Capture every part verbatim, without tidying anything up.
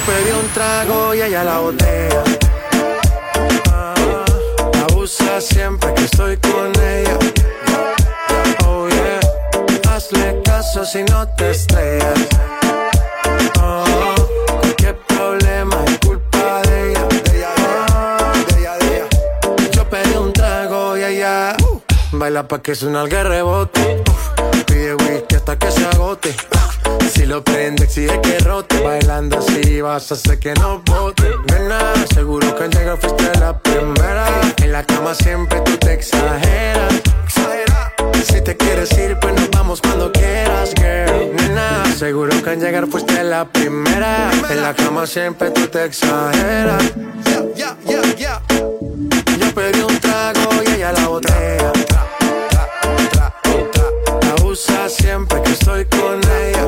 pedí un trago y ella la botella. Ah, abusa siempre que estoy con ella. Oh yeah, hazle caso si no te estrellas. Oh, cualquier problema es culpa de ella. De ella, de ella, de ella. Yo pedí un trago y ella uh, baila pa' que suena el rebote. Uh, pide whisky hasta que se agote. Si lo prende, exige que rote. Bailando así vas a hacer que no bote. Nena, seguro que al llegar fuiste la primera. En la cama siempre tú te exageras. Si te quieres ir, pues nos vamos cuando quieras, girl. Nena, seguro que al llegar fuiste la primera. En la cama siempre tú te exageras. Yeah, yeah, yeah, yeah. Yo pedí un trago y ella la botella. Abusa siempre que estoy con ella.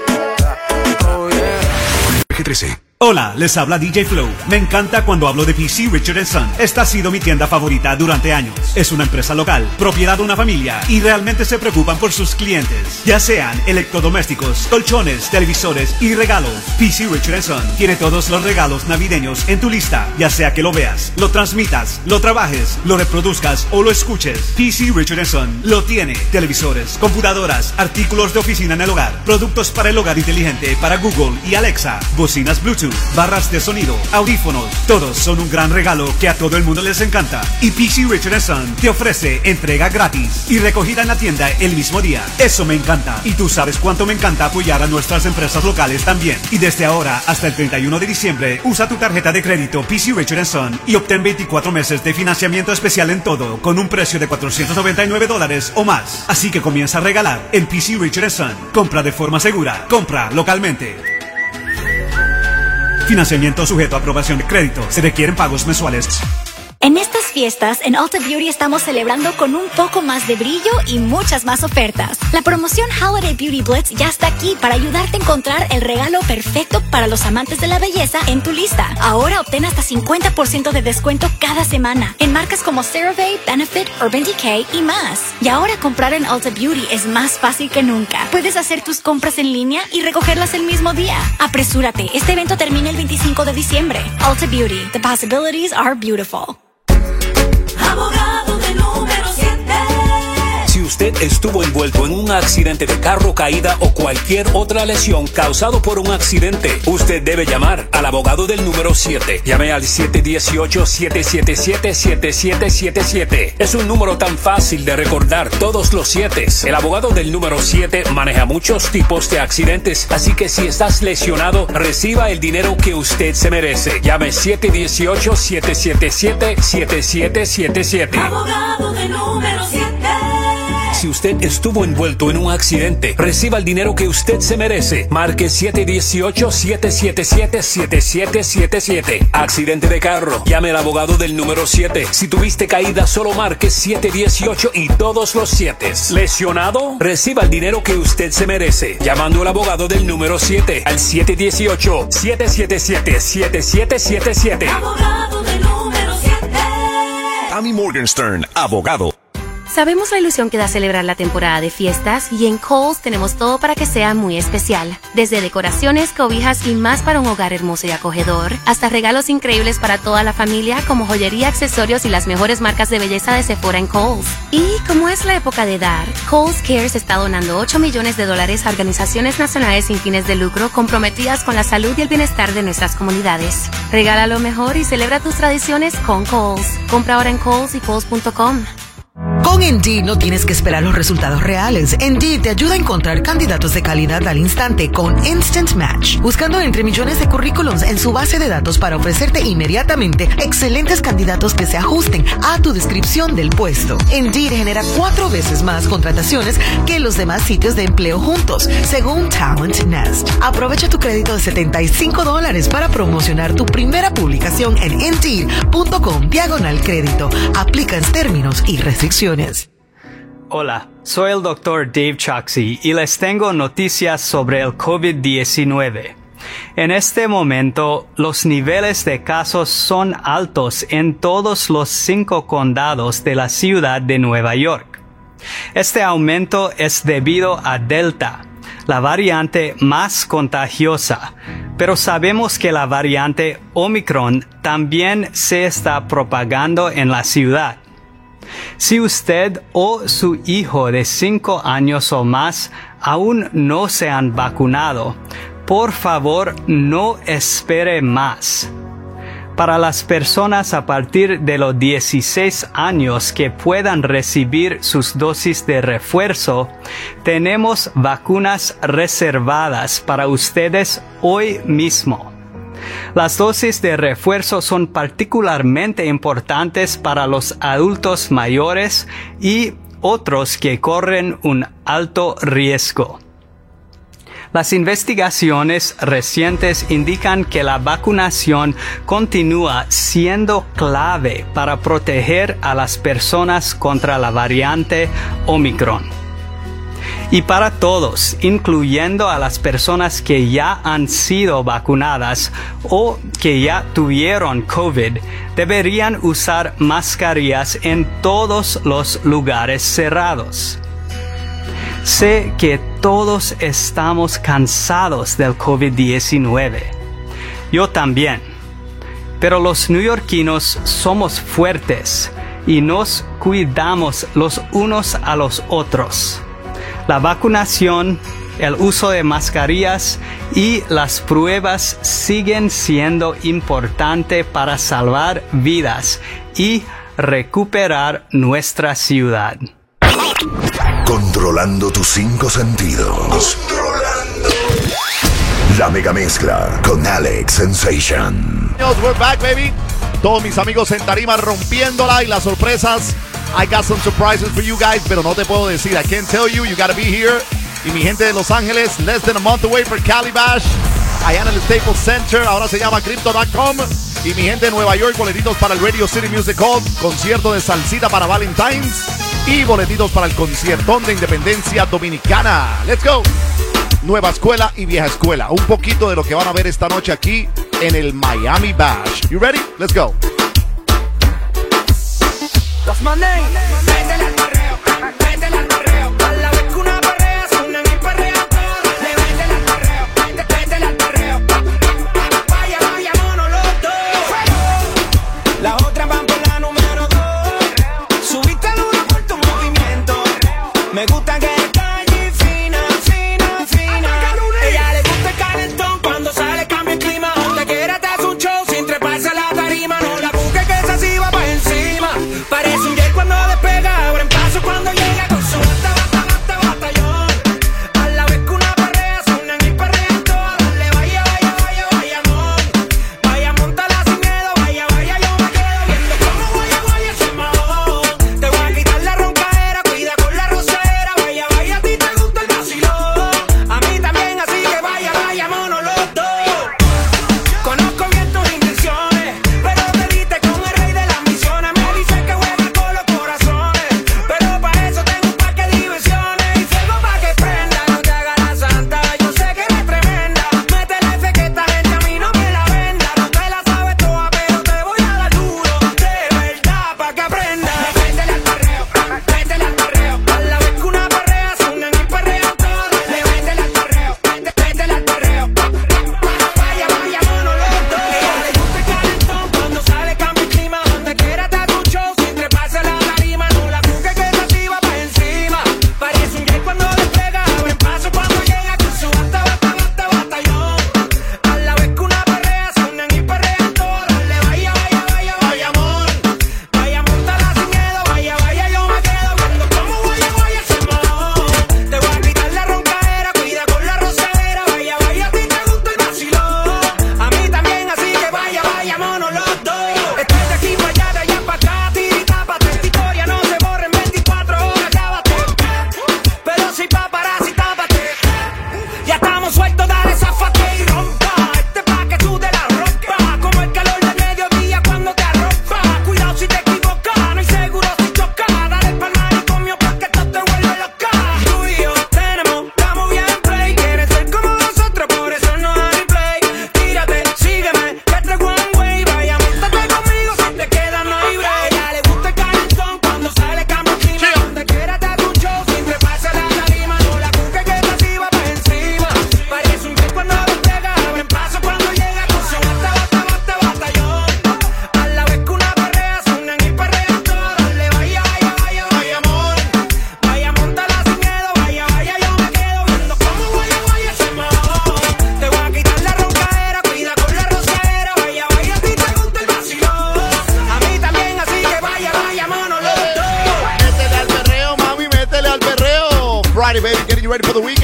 Oh yeah. G trece. Hola, les habla D J Flow. Me encanta cuando hablo de P C Richard and Son. Esta ha sido mi tienda favorita durante años. Es una empresa local, propiedad de una familia y realmente se preocupan por sus clientes. Ya sean electrodomésticos, colchones, televisores y regalos. P C Richard and Son tiene todos los regalos navideños en tu lista. Ya sea que lo veas, lo transmitas, lo trabajes, lo reproduzcas o lo escuches. P C Richard and Son lo tiene. Televisores, computadoras, artículos de oficina en el hogar, productos para el hogar inteligente para Google y Alexa, bocinas Bluetooth, barras de sonido, audífonos, todos son un gran regalo que a todo el mundo les encanta. Y P C Richard and Son te ofrece entrega gratis y recogida en la tienda el mismo día. Eso me encanta. Y tú sabes cuánto me encanta apoyar a nuestras empresas locales también. Y desde ahora hasta el treinta y uno de diciembre, usa tu tarjeta de crédito P C Richard and Son y obtén veinticuatro meses de financiamiento especial en todo, con un precio de cuatrocientos noventa y nueve dólares o más. Así que comienza a regalar en P C Richard and Son. Compra de forma segura. Compra localmente. Financiamiento sujeto a aprobación de crédito. Se requieren pagos mensuales. En estas fiestas, en Ulta Beauty estamos celebrando con un poco más de brillo y muchas más ofertas. La promoción Holiday Beauty Blitz ya está aquí para ayudarte a encontrar el regalo perfecto para los amantes de la belleza en tu lista. Ahora obtén hasta cincuenta por ciento de descuento cada semana en marcas como CeraVe, Benefit, Urban Decay y más. Y ahora comprar en Ulta Beauty es más fácil que nunca. Puedes hacer tus compras en línea y recogerlas el mismo día. Apresúrate, este evento termina el veinticinco de diciembre. Ulta Beauty, the possibilities are beautiful. Abogado de número siete. Si usted estuvo envuelto en un accidente de carro, caída o cualquier otra lesión causado por un accidente, usted debe llamar al abogado del número siete. Llame al siete uno ocho, siete siete siete, siete siete siete siete. Es un número tan fácil de recordar, todos los siete. El abogado del número siete maneja muchos tipos de accidentes, así que si estás lesionado, reciba el dinero que usted se merece. Llame siete uno ocho, siete siete siete, siete siete siete siete. Abogado del número siete. Si usted estuvo envuelto en un accidente, reciba el dinero que usted se merece. Marque siete uno ocho, siete siete siete, siete siete siete siete. Accidente de carro, llame al abogado del número siete. Si tuviste caída, solo marque siete uno ocho y todos los siete. Lesionado, reciba el dinero que usted se merece. Llamando al abogado del número siete al siete uno ocho, siete siete siete, siete siete siete siete. Abogado del número siete. Tommy Morgenstern, abogado. Sabemos la ilusión que da celebrar la temporada de fiestas y en Kohl's tenemos todo para que sea muy especial. Desde decoraciones, cobijas y más para un hogar hermoso y acogedor, hasta regalos increíbles para toda la familia como joyería, accesorios y las mejores marcas de belleza de Sephora en Kohl's. Y como es la época de dar, Kohl's Cares está donando ocho millones de dólares a organizaciones nacionales sin fines de lucro comprometidas con la salud y el bienestar de nuestras comunidades. Regala lo mejor y celebra tus tradiciones con Kohl's. Compra ahora en Kohl's y Kohl's punto com. Con Indeed no tienes que esperar los resultados reales. Indeed te ayuda a encontrar candidatos de calidad al instante con Instant Match, buscando entre millones de currículums en su base de datos para ofrecerte inmediatamente excelentes candidatos que se ajusten a tu descripción del puesto. Indeed genera cuatro veces más contrataciones que los demás sitios de empleo juntos, según Talent Nest. Aprovecha tu crédito de setenta y cinco dólares para promocionar tu primera publicación en Indeed punto com diagonal crédito. Aplican términos y restricciones. Hola, soy el doctor Dave Choksi y les tengo noticias sobre el COVID diecinueve. En este momento, los niveles de casos son altos en todos los cinco condados de la ciudad de Nueva York. Este aumento es debido a Delta, la variante más contagiosa, pero sabemos que la variante Omicron también se está propagando en la ciudad. Si usted o su hijo de cinco años o más aún no se han vacunado, por favor no espere más. Para las personas a partir de los dieciséis años que puedan recibir sus dosis de refuerzo, tenemos vacunas reservadas para ustedes hoy mismo. Las dosis de refuerzo son particularmente importantes para los adultos mayores y otros que corren un alto riesgo. Las investigaciones recientes indican que la vacunación continúa siendo clave para proteger a las personas contra la variante Omicron. Y para todos, incluyendo a las personas que ya han sido vacunadas o que ya tuvieron COVID, deberían usar mascarillas en todos los lugares cerrados. Sé que todos estamos cansados del COVID diecinueve. Yo también. Pero los neoyorquinos somos fuertes y nos cuidamos los unos a los otros. La vacunación, el uso de mascarillas y las pruebas siguen siendo importantes para salvar vidas y recuperar nuestra ciudad. Controlando tus cinco sentidos. Controlando. La mega mezcla con Alex Sensation. We're back, baby. Todos mis amigos en tarima rompiéndola y las sorpresas. I got some surprises for you guys, pero no te puedo decir. I can't tell you. You gotta be here. Y mi gente de Los Ángeles, less than a month away for Cali Bash. Allá en el Staples Center, ahora se llama Crypto punto com. Y mi gente de Nueva York, boletitos para el Radio City Music Hall, concierto de salsita para Valentine's y boletitos para el conciertón de Independencia Dominicana. Let's go. Nueva escuela y vieja escuela. Un poquito de lo que van a ver esta noche aquí en el Miami Bash. You ready? Let's go. What's my name? Métele al perreo, métele al perreo. A la vez que una perrea, suena mi perreo. Le métele al perreo, métele al perreo. Vaya, vaya, mono los dos. Las otras van por la número dos. Subiste el uno por tu movimiento. Me gusta que está allí fina, fina, fina. Ella le gusta el calentón cuando sale cambia el clima. Donde quiera te hace un show sin treparse a la tarima. No la busques que esa sí va pa' encima. Parece un jet cuando despega.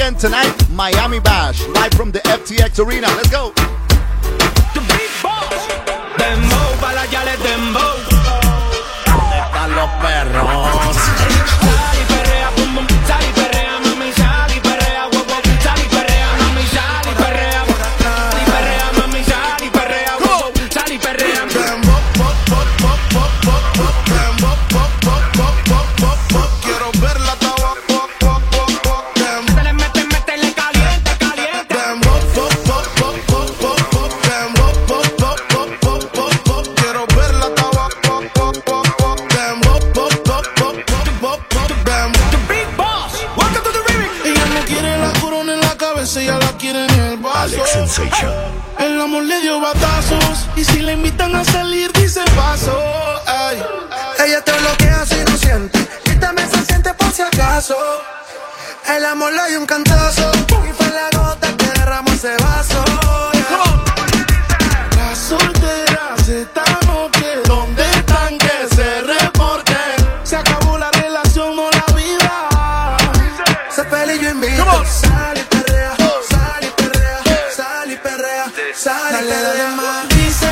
p.m. tonight, Miami Bash, live from the F T X Arena. Let's go. The Big Boss. Dembow, para la yale dembow. ¿Dónde están los perros? Sal y perrea, bum bum. Sal y perrea, mami, sal y perrea, wow, wow. Sal y perrea, mami, sal y perrea. Sal y perrea, mami, sal y perrea, wow, wow. Sal y perrea. Dembow, pop, pop, pop, pop, pop, pop. Dembow, pop, pop, pop, pop, pop, pop. Quiero verla tabaco, pop, pop, pop, pop. Métele, métele, métele caliente, caliente. Dembow, pop, pop, pop, pop, pop, pop. Dembow, pop, pop, pop, pop, pop, pop. Quiero verla tabaco, pop, pop, pop, pop. Dembow, pop, pop, pop, pop, pop, pop. Dembow. The Big Boss. Welcome to the remix. Ella no quiere la corona en la cabeza, ella la quiere en el vaso. Alex Sensation. El amor le dio batazos y si le invitan a salir dice paso. Ay. Ella te bloquea si no siente, quítame se siente por si acaso. El amor le dio un cantazo y fue la gota que derramó ese vaso. Yeah. Las solteras esta noche, ¿dónde están que se reporten? Se acabó la relación o la vida. Se pelea y yo invito. Sal y perrea, sal y perrea, sal y perrea, sal y perrea. Más dice,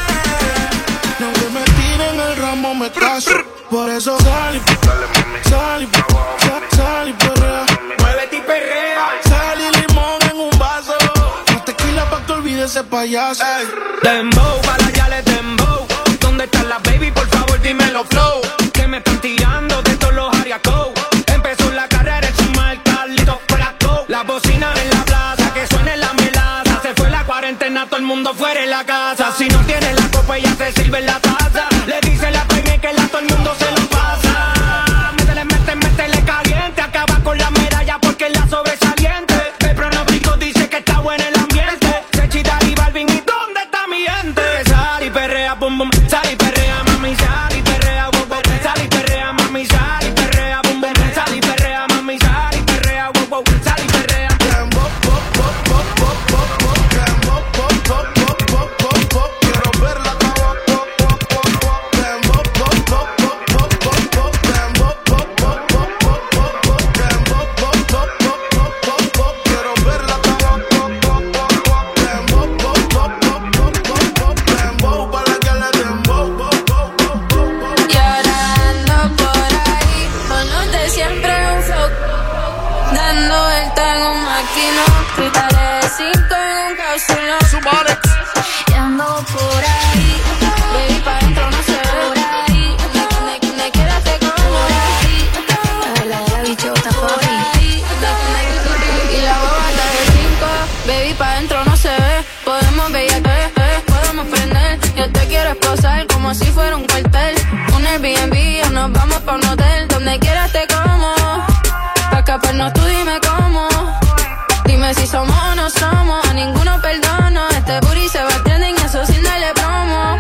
no que me tiren el ramo me caso. Por eso sal y sal y sal, sal y perrea. Muévete y perrea. Sal y limón en un vaso. No tequila pa' que olvides ese payaso. Ey. Dembow, para la yale dembow. ¿Dónde están las baby? Por favor, dímelo flow. Que me están tirando de todos los ariacos. Empezó la carrera en su marca, Lito Flaco. La bocina en la plaza, que suene la melaza. Se fue la cuarentena, todo el mundo fuera en la casa. Si no tiene la copa, ella se sirve en la taza. Le dice la peña que la todo el mundo se lo pasa. Métele, métele, métele caliente. Acaba con la medalla porque es la sobresaliente. El pronóstico dice que está bueno el ambiente. Sechida y Balvin, ¿y dónde está mi gente? Sal y perrea, bum bum. Sal y perrea, mami, sal y perrea, wow, wow. Sal y perrea, mami, sal y perrea, bum bum. Sal y perrea, mami, sal y perrea, wow, wow. Sal y perrea. Dembow, pop, pop, pop, pop, pop, pop. Dembow, pop, pop, pop, pop, pop, pop. Quiero verla tabaco, pop, pop, pop, pop. Dembow, pop, pop, pop, pop, pop, pop. Dembow, pop, pop, pop, pop, pop, pop. Dembow, pop, pop, pop, pop, pop, pop. Quiero verla tabaco, pop, pop, pop, pop. Dembow, pop, pop, pop, pop, pop, pop. Dembow, para que le dembow, pop, pop, pop, pop, pop. Y ahora ando por ahí, con los de siempre un flow, dando vuelta en un maquinón, cristales de cinco en un cápsulón. Y ando por ahí, baby, pa' dentro no se ve por ahí. Donde, donde quieras te como por ahí. La verdadera bichota por ahí. Y la boba está de cinco, baby, pa' dentro no se ve. Podemos ver, eh, eh, podemos prender. Yo te quiero esposar como si fuera un cuartel. Un Airbnb o nos vamos pa' un hotel. Donde quieras te como. Pa' escaparnos tú dime cómo. Dime si somos o no somos. A ninguno perdono. Este booty se va trending, eso sin darle promo.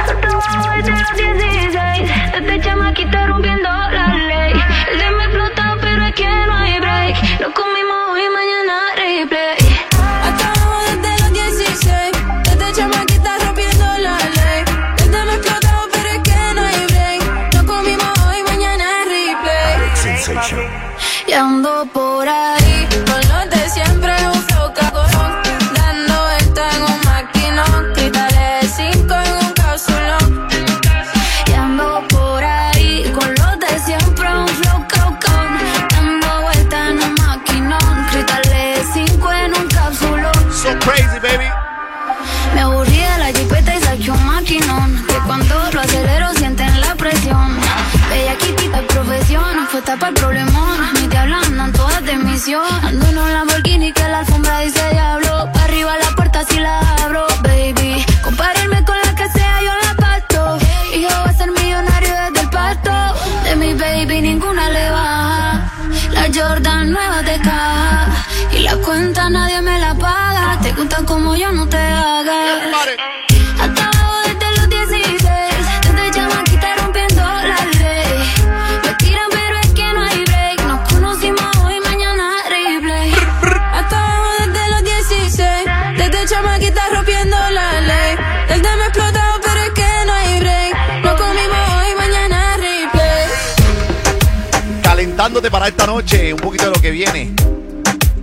Desde chamaquita rompiendo la ley. El día me explota pero es que no hay break. Lo comimos hoy, mañana replay. Acabamos desde los dieciséis. Desde chamaquita rompiendo la ley. El día me explota pero es que no hay break. Lo comimos hoy, mañana replay. Sensation. Y ando por ahí, con los de siempre un flow cagón, dando vuelta en un maquinón, cristales de cinco en un cápsulón. Y ando por ahí, con los de siempre un flow cagón, dando vuelta en un maquinón, cristales de cinco en un cápsulón. So crazy, baby. Me aburrí de la jipeta y saqué un maquinón, que cuando lo acelero sienten la presión. Bella Kitty de profesión, fue tapa el problemón. Mis diablas andan todas de misión. Ando en un Lamborghini que la alfombra dice diablo. Pa' arriba la puerta si la abro, baby. Compárenme con la que sea, yo la pasto. Y yo voy a ser millonario desde el pasto. De mi baby ninguna le baja. La Jordan nueva de caja. Y la cuenta nadie me la paga. Te gustan como yo, no te hagas. Hasta abajo desde los dieciséis. Desde chamaquita rompiendo la ley. Me tiran pero es que no hay break. Nos conocimos hoy, mañana replay. Hasta abajo desde los dieciséis. Desde chamaquita rompiendo la ley. El de me explotado pero es que no hay break. Nos comimos hoy, mañana replay. Calentándote para esta noche, un poquito de lo que viene.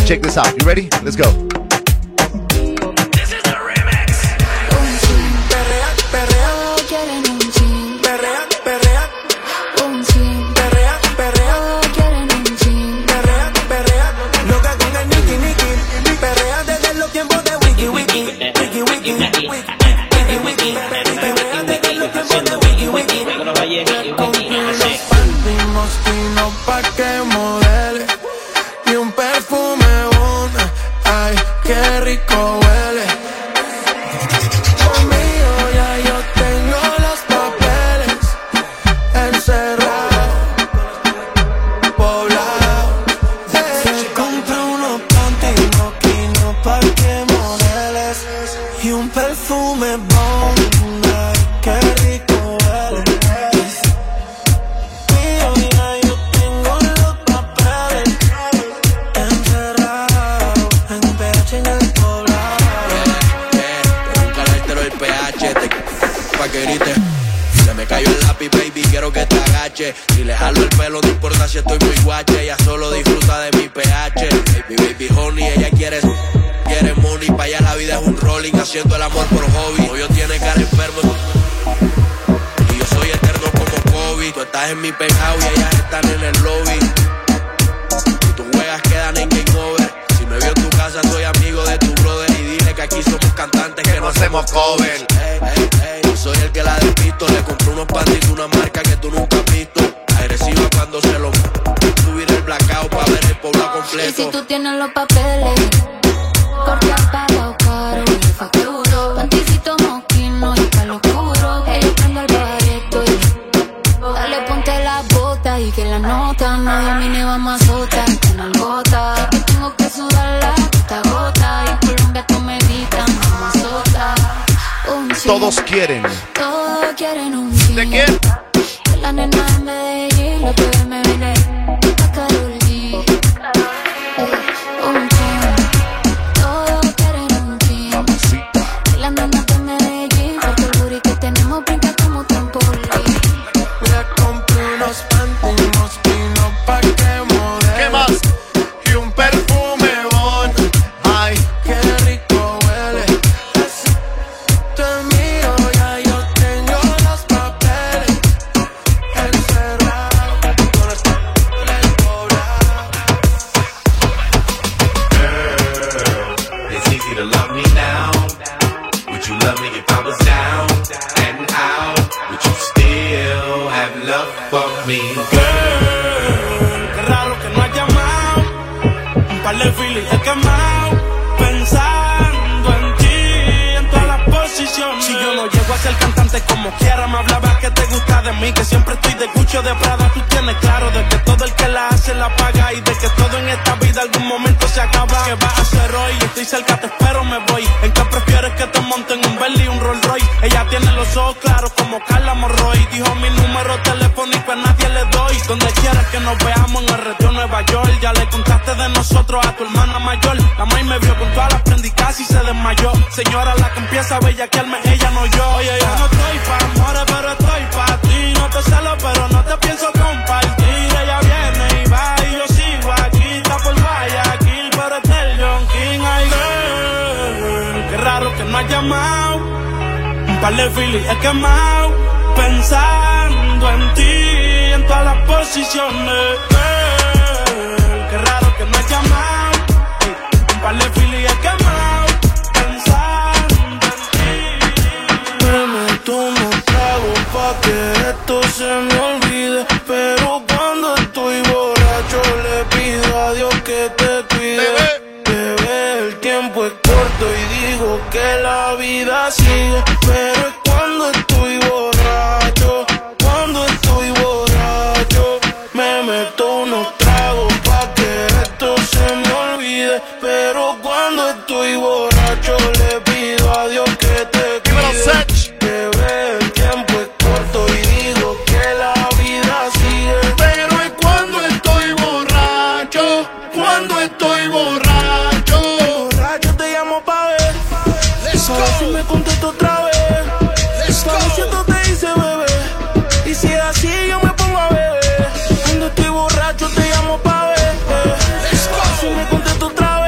Check this out. You ready? Let's go. This is the remix. Un chin, Perrea, perrea, todos quieren un chin. perrea, perrea, Un chin, perrea, perrea, todos quieren un chin. perrea, perrea. Loca con el Nicky Nicky. Perrea desde los tiempos de Wiki Wiki. Wiki Wiki. Wiki Wiki. Perrea desde los tiempos de Wiki Wiki. Compré unos panty mostinos pa' que modele y un perfume Bond. Ay, qué rico huele. Conmigo ya yo tengo los papeles encerrados, poblados. Se compré unos panty mostinos pa' que modeles y un perfume Bond. Ay, qué rico huele. Mío ya yo tengo los papeles encerrados en P H en el poblado. Pregúntale al altero el P H te pa' que grite. Se me cayó el lápiz, baby, quiero que te agache. Si le jalo el pelo, no importa si estoy muy guache. Ella solo disfruta de mi P H. Baby, baby, honey, ella quiere, quiere money. Pa' allá la vida es un rolling, haciendo el amor por hobby. Novio tiene cara enfermo y yo soy eterno como Kobe. Tú estás en mi penthouse y ellas están en el lobby. Y tus juegas quedan en game over. Si me veo en tu casa, soy amigo de tu brother. Y dile que aquí somos cantantes que no hacemos cover. Ey, ey, ey, yo soy el que la despisto. Le compré unos panties de una marca que tú nunca has visto. Agresiva cuando se lo subir el blackout pa' ver el pueblo Y completo. si tú tienes los papeles, corte apagado caro y facturo. Panticito mosquino y palo oscuro. Ella prende el bareto y dale ponte la bota y que la nota no domine vamos a sota. Con algota que tengo que sudarla gota a gota. Y en Colombia tú me gritan como sota. Un chin, Todos quieren. todos quieren un chin. ¿De quién? De la nena de Medellín, lo que me viene a Karol G. Un chin, todos quieren un chin. De la nena de Medellín, porque el booty que tenemos brinca como trampolín. Le compré unos panty mostinos pa' que modele. ¿Qué más? Y un perfume Bond. Ay, Qué rico huele. Te miro, ya yo tengo los papeles encerrados con el en el poblado. Girl, it's easy to love me now. Would you love me if I was down and out? Would you still have love for me? Girl, qué raro que no has llamado. Un par de filis he quemado. Pensando en ti, en todas las posiciones. Si yo no llego a ser cantante como quiera, me hablabas que te gusta de mí, que siempre estoy de Gucci o de Prada. Tú tienes claro de que todo el que la hace la paga y de que todo en esta vida algún momento se acaba. ¿Qué vas a hacer hoy? Estoy cerca, te espero, me voy. ¿En qué prefieres que te monten un Bentley y un Rolls Royce? Ella tiene los ojos claros como Carla Morroy. Dijo mi número telefónico a nadie le doy. Donde quieras que nos veamos en el retiro Nueva York. Ya le contaste de nosotros a tu hermana mayor. La maíz me vio con todas las prendicas y se desmayó. Señora, la que empieza a bellaquearme, ella no yo. Oye, yo no estoy pa' amores, pero estoy pa' ti. No te celo, pero no te pienso compartir. Ella viene y va y yo sigo aquí. Está por Guayaquil, pero es del John King. Ay, girl, qué raro que no has llamado. Un par de filis he quemado. Pensando en ti, en todas las posiciones. Girl, qué raro que no has llamado. Un par de filis he quemado. Pensando en ti. Me meto unos tragos pa' que esto se me olvide. Pero cuando estoy borracho le pido a Dios que te cuide. Bebé, el tiempo es corto y digo que la vida sigue. Pero es cuando estoy borracho, cuando estoy borracho. Me meto unos tragos pa' que esto se me olvide. Pero cuando estoy borracho le pido a Dios que te cuide. Bebé, el tiempo es corto y digo que la vida sigue. Pero es cuando estoy borracho, cuando estoy borracho. Borracho te llamo pa' ver, a ver si me contesto otra vez. Pa' ver si esto te dice bebé. Y si es así yo me pongo a beber. Cuando estoy borracho te llamo pa' ver, a ver si me contesto otra vez.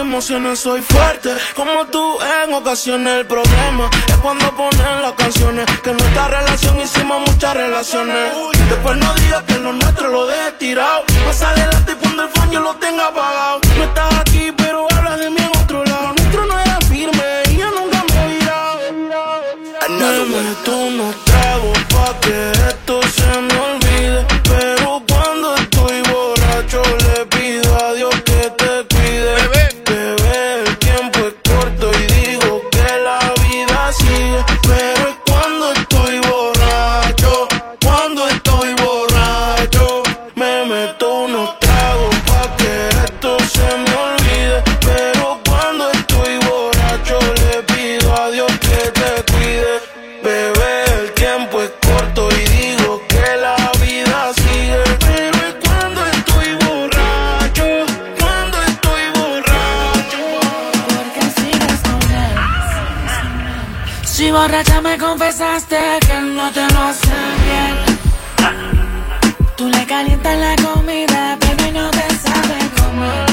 emociones soy fuerte. Como tú en ocasiones. El problema es cuando ponen las canciones que en nuestra relación hicimos muchas relaciones. Después no digas que lo nuestro lo dejé tirado. Más adelante y cuando el fan yo lo tenga apagado. No estás aquí pero hablas de mí en otro lado. Nuestro no era firme y yo nunca me he virado. Me meto unos tragos pa' que esto se me olvide. Pero cuando estoy borracho le pido a Dios que te cuide. Bebé, el tiempo es corto y digo que la vida sigue. Pero es cuando estoy borracho, cuando estoy borracho. Me meto unos tragos pa' que esto se me olvide. Pero cuando estoy borracho le pido a Dios que te cuide. Bebé, el tiempo es corto y digo que la vida sigue. Pero es cuando estoy borracho, cuando estoy borracho. Porque sigues con él. Si borracha me confesaste que él no te lo hace bien. Tú le calientas la comida, pero no te sabe comer.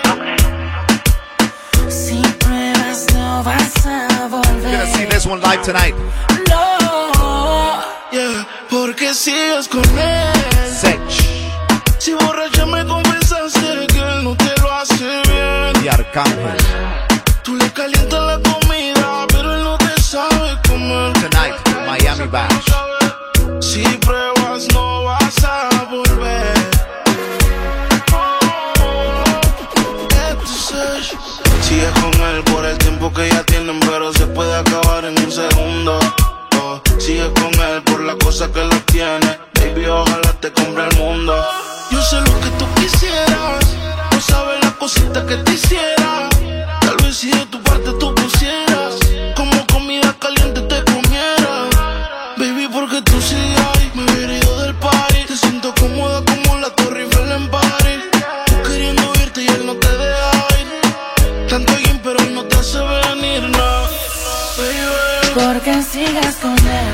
Si pruebas no vas a volver. Gonna see this one live tonight. No, yeah, porque sigues con él. Sech Si borracha me confesaste que él no te lo hace bien. y Arcángel. Tú le calientas la comida, pero él no te sabe comer. Tonight, Miami Bash. Si pruebas no vas a volver. Sigue con él por el tiempo que ya tienen, pero se puede acabar en un segundo. Oh, sigue con él por la cosa que lo tiene. Baby, ojalá te compre el mundo. Yo sé lo que tú quisieras, no sabes las cositas que te hiciera. Tal vez si de tu parte tú pusieras, como comida caliente te comiera. Baby, porque tú sigues ahí, me hubiera ido del party. Te siento cómoda como la Torre Eiffel en París. Tú queriendo irte y él no te deja ir. Tanto bien pero él no te hace venir, no. Baby, porque sigues con él.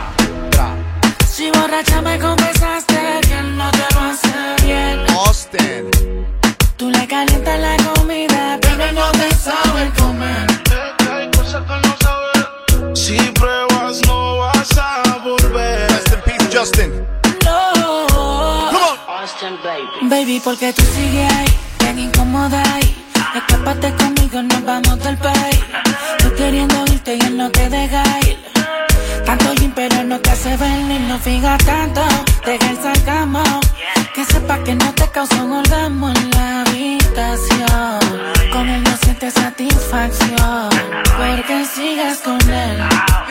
Si borracha me confesaste que él no te lo hace bien. Austin. Tú le calientas la comida, pero él no te sabe comer. hay cosas que no sabes. Si pruebas no vas a volver. Rest in peace, Justin. No, Come on. Austin, baby. Baby, porque tú sigues ahí, bien incómoda ahí. Escápate conmigo, nos vamos del país. Tú queriendo irte y él no te deja ir. Tanto gym pero no te hace venir. No fija tanto, deja el sarcasmo. Que sepa que no te causa un orgasmo en la habitación. Con él no sientes satisfacción, porque sigues con él.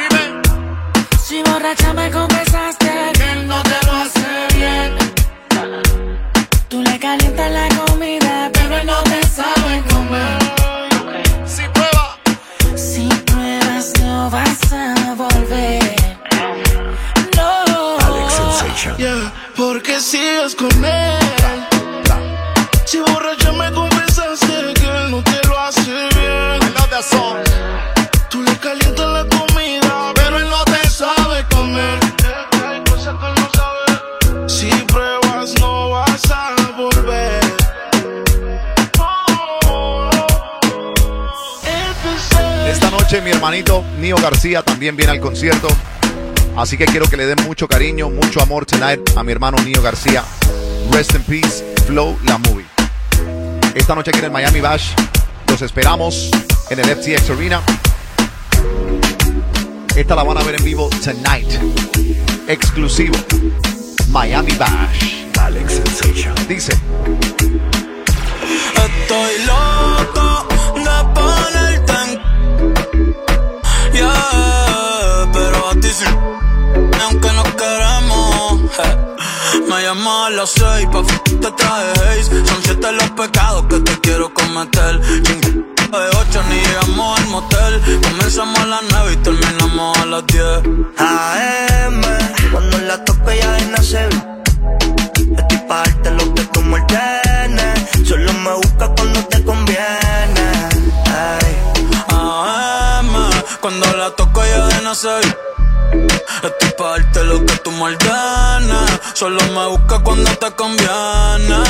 Si borracha me confesaste que él no te lo hace bien. Tú le calientas la comida, pero él no te sabe comer. Si prueba. Si pruebas no vas a volver. No. Alex Sensation. Yeah, porque sigues con él. Si borracha me confesaste que él no te lo hace bien. I love that song. Tú le calientas la comida, pero él no te sabe comer. Hay cosas que no sabes. Si pruebas no vas a volver. Esta noche mi hermanito Nio García también viene al concierto. Así que quiero que le den mucho cariño, mucho amor tonight a mi hermano Nio García. Rest in peace, Flow, la movie. Esta noche aquí en el Miami Bash. Los esperamos en el F T X Arena. Esta la van a ver en vivo tonight. Exclusivo. Miami Bash. Alex Sensation. Dice. Estoy loco de ponerte en... Yeah, pero a ti sí. Aunque no queremos, eh. Me llamas a las seis, pa' f*** te traje haze. Son siete los pecados que te quiero cometer. Ching de ocho ni llegamos al motel. Comenzamos a las nueve y terminamos a las diez. A M, cuando la toque ya de nacer. Estoy pa' darte lo que tú me ordenes. Solo me buscas cuando te conviene. Ay. A M, cuando la toco ya de nacer. Estoy pa' darte lo que tú me ordenes. Solo me busca cuando te conviene.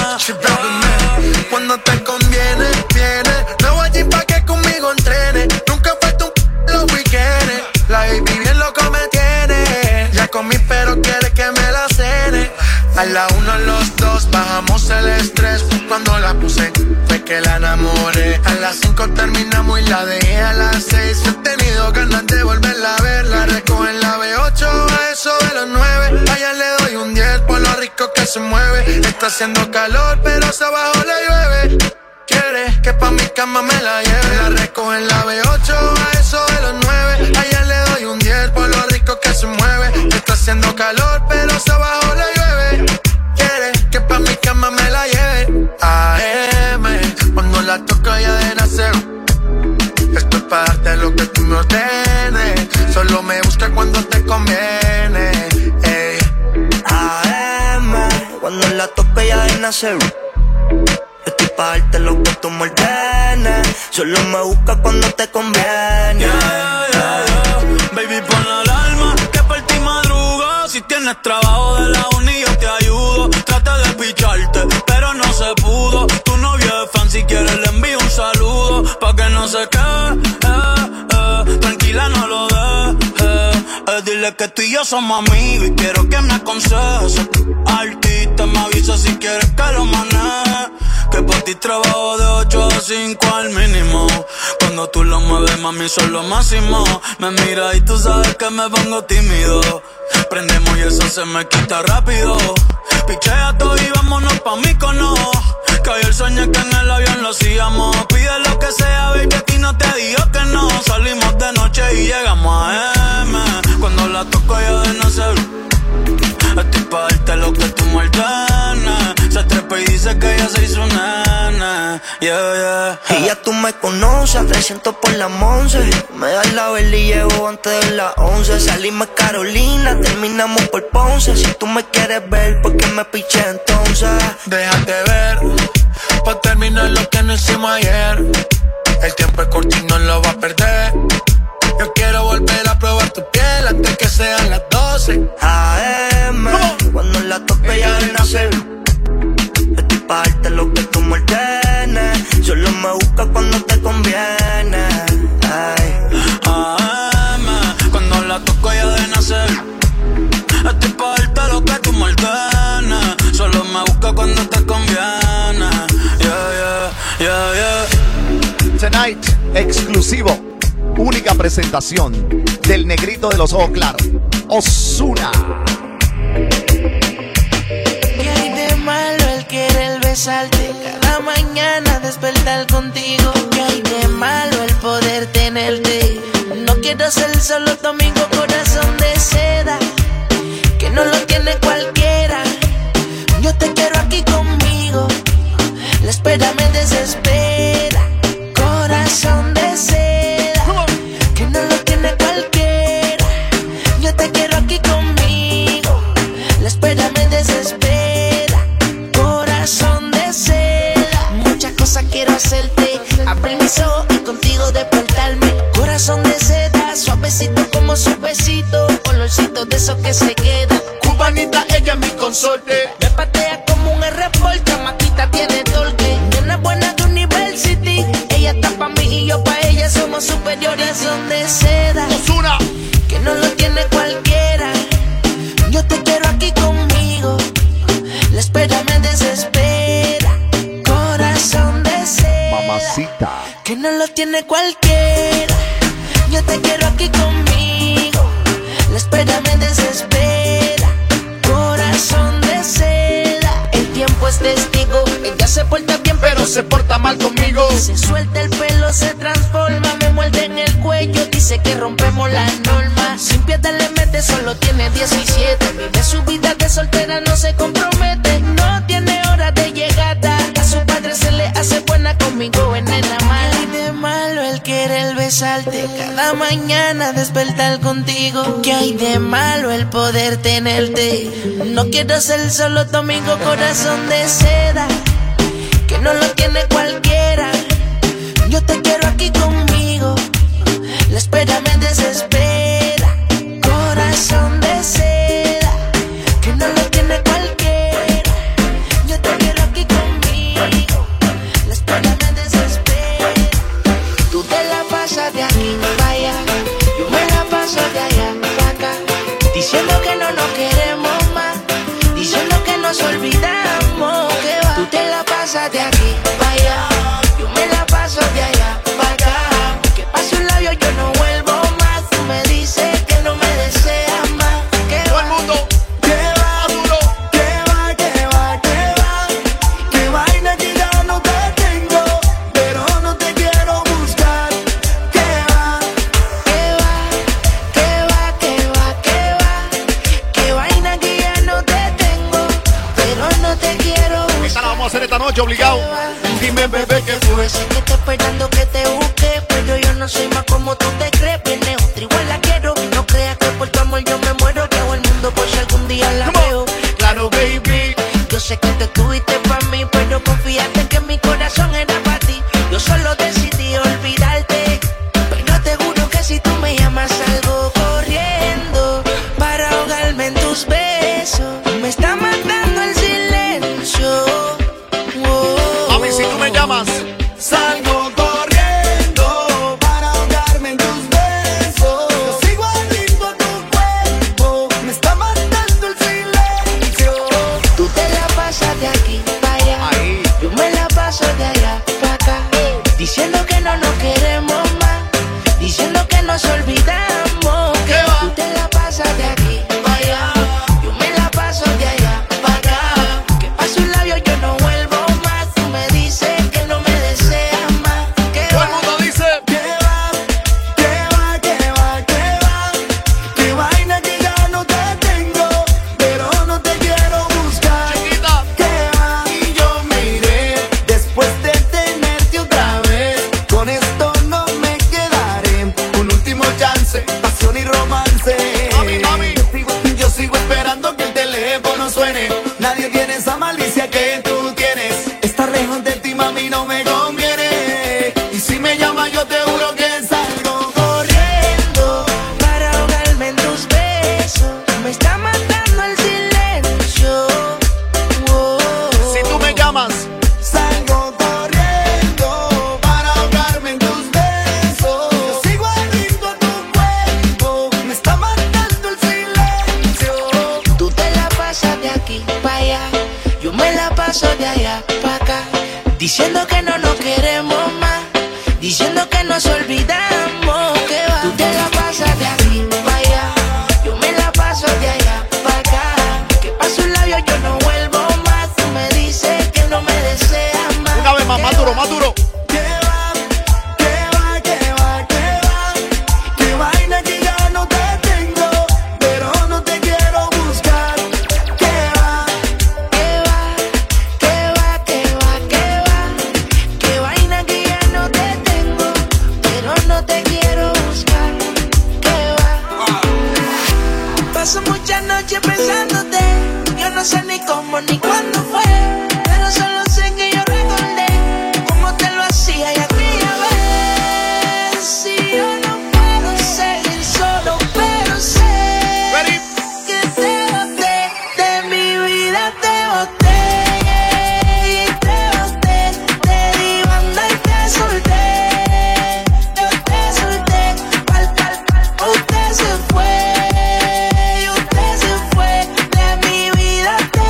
Cuando te conviene, viene. No voy allí pa' que conmigo entrene. Nunca falta un los weekendes. La baby bien loco me tiene. Ya comí pero quiere que me la cene. A la una, los dos, bajamos el estrés. Cuando la puse, fue que la enamoré. A las cinco terminamos y la dejé a las seis. He tenido ganas de volverla a ver. La recojo en la B ocho, a eso de los nueve. Allá le doy un diez por lo rico que se mueve. Está haciendo calor, pero se abajo le llueve. Quiere que pa' mi cama me la lleve. La recojo en la B ocho, a eso de los nueve. Allá le doy un diez por lo rico que se mueve. Está haciendo calor, pero se abajo le llueve. Quiere que pa' mi cama me la lleve. A M, cuando la toco ella de nacer. Esto es para darte lo que tú me ordenes. Solo me busca cuando te conviene. Ey. A M, cuando la toco ella de nacer. Estoy pa' darte lo que tú me ordenes. Solo me busca cuando te conviene. Yeah, yeah, yeah, yeah. Baby, pon la alarma que por ti madrugo. Si tienes trabajo de la uni yo te ayudo. Trata de picharte, pero no se pudo. Tu novio es fan, si quieres le envío un saludo. Pa' que no se quede, eh, eh. Tranquila, no lo dejes, eh, eh. Dile que tú y yo somos amigos y quiero que me aconsejes. Artista, me avisa si quieres que lo maneje. Que por ti trabajo de ocho a cinco al mínimo. Cuando tú lo mueves, mami, son lo máximo. Me mira y tú sabes que me pongo tímido. Prendemos y eso se me quita rápido. Pichea todo y vámonos pa' Mykonos. Que ayer soñé que en el avión lo hacíamos. Pide lo que sea, baby, a ti no te digo que no. Salimos de noche y llegamos a M. Cuando la toco ella de nacer. Estoy pa' darte lo que tú me ordenes. Se trepa y dice que ella se hizo nana. Yeah, yeah. Y ya tú me conoces, trescientos por la once. Me das la vela y llevo antes de las once. Salimos Carolina, terminamos por Ponce. Si tú me quieres ver, ¿por qué me piché entonces? Déjate ver, pa' terminar lo que no hicimos ayer. El tiempo es corto y no lo va a perder. Yo quiero volver a probar tu piel antes que sean las doce. A M, cuando la tope ya de nacer. Estoy pa' darte lo que tú me ordenes. Solo me busca cuando te conviene. Ay. A M, cuando la toco ya de nacer. Estoy pa' darte lo que tú me ordenes. Solo me busca cuando te conviene. Yeah, yeah, yeah, yeah. Tonight, exclusivo. Única presentación del negrito de los ojos claros, Ozuna. ¿Qué hay de malo el querer besarte? Cada mañana despertar contigo. ¿Qué hay de malo el poder tenerte? No quiero ser solo tu amigo, corazón de seda, que no lo tiene cualquiera. Yo te quiero aquí conmigo. La espera me desespera. Corazón de seda, que no lo tiene cualquiera. Yo te quiero aquí conmigo. La espera me desespera. Corazón de seda. Muchas cosas quiero hacerte. Abrir mis ojos y contigo despertarme. Corazón de seda, suavecito como suavecito. Olorcito de esos que se quedan. Cubanita, ella es mi consorte. Me patea como un R-Port. Chamaquita tiene torque. Una buena de University. Ella está pa' mí y yo pa' ella. Somos superiores, son de seda. Ozuna, que no lo tiene cualquiera. Yo te quiero aquí conmigo. La espera me desespera. Corazón de seda, Mamacita, que no lo tiene cualquiera. Yo te quiero aquí conmigo. La espera me desespera. Corazón de seda. El tiempo es testigo. Ella se porta bien, pero se porta mal conmigo. Se suelta el pelo, se transforma. Me muerde en el cuello, dice que rompemos las normas. Sin piedad le mete, solo tiene diecisiete. Vive su vida de soltera, no se compromete. No tiene hora de llegada. A su padre se le hace buena, conmigo en el amar. Y de malo el querer besarte. Cada mañana despertar contigo. ¿Qué hay de malo el poder tenerte? No quiero ser solo tu amigo, corazón de seda, que no lo tiene cualquiera. Yo te quiero aquí conmigo. La espera me desespera. Corazón pasas de aquí para allá, yo me la paso de allá para acá. Que paso un labio, yo no vuelvo más. Tú me dices que no me deseas más. Que todo el mundo. Que va, duro. Que va, que va, que va. Que vaina que ya no te tengo, pero no te quiero buscar. Que va, que va, que va, que va, que va. Que vaina que ya no te tengo, pero no te quiero buscar. Esta la vamos a hacer esta noche, obligado. Dime, bebé, ¿qué fue? Sé que estoy esperando que te busque, pero yo no soy más como tú te crees. Viene otra, igual la quiero. No creas que por tu amor yo me muero. Que hago el mundo por si algún día la veo. Claro, baby. Yo sé que tú estuviste para mí, pero confiaste en que mi corazón era para ti. Yo solo decidí olvidarte, pero te juro que si tú me llamas salgo corriendo para ahogarme en tus besos. Me está matando el silencio. Mami, si tú me llamas, salgo corriendo para ahogarme en tus besos. Yo sigo adicto a tu cuerpo, me está matando el silencio. Tú te la pasas de aquí para allá, ahí. Yo me la paso de allá para acá, diciendo que no nos queremos más, diciendo que nos olvidamos. ¿Qué va? Tú te la pasas de aquí para allá, yo me la paso de allá para acá. Que paso un labio, yo no vuelvo más. Tú me dices que no me deseas más. Que todo va, el mundo dice. que va, que va, que va, que va. Que vaina que ya no te tengo, pero no te quiero buscar. Chiquita. Que va, y yo miré después de tenerte otra vez. Con esto no me quedaré. Un último chance, pasión y romance. Mami, mami. Yo sigo, yo sigo esperando que el teléfono suene. Nadie tiene esa malicia que tú tienes. Estar lejos de ti, mami, no me conviene. Y si me llamas, yo te juro que salgo corriendo para ahogarme en tus besos. Me está matando el silencio. Oh. Si tú me llamas, Salgo corriendo para ahogarme en tus besos. Yo sigo adicto a tu cuerpo, me está matando el silencio. Tú te la pasas de aquí para allá, yo me la paso de allá para acá, diciendo que no nos queremos más, diciendo que nos olvidamos. Que va, tú te la pasas de aquí para allá, yo me la paso de allá para acá. Que paso un labio, yo no vuelvo más. Tú me dices que no me deseas más. una vez más, más duro, más duro. Que va, que va, que va, que va. Que vaina que ya no te tengo, pero no te quiero buscar. Que va, que va, que va, que va, que va. Que vaina que ya no te tengo, pero no te quiero buscar. Que va. Paso muchas noches pensándote. Yo no sé ni cómo ni cuándo fue, pero solo sé que yo recordé cómo te lo hacía y aquella vez. Si yo no puedo seguir solo, pero sé Ready? que te boté, de mi vida te boté. Y te boté, te di banda y te solté. Yo te solté, pal, pal, pal, usted se fue. Y usted se fue, de mi vida te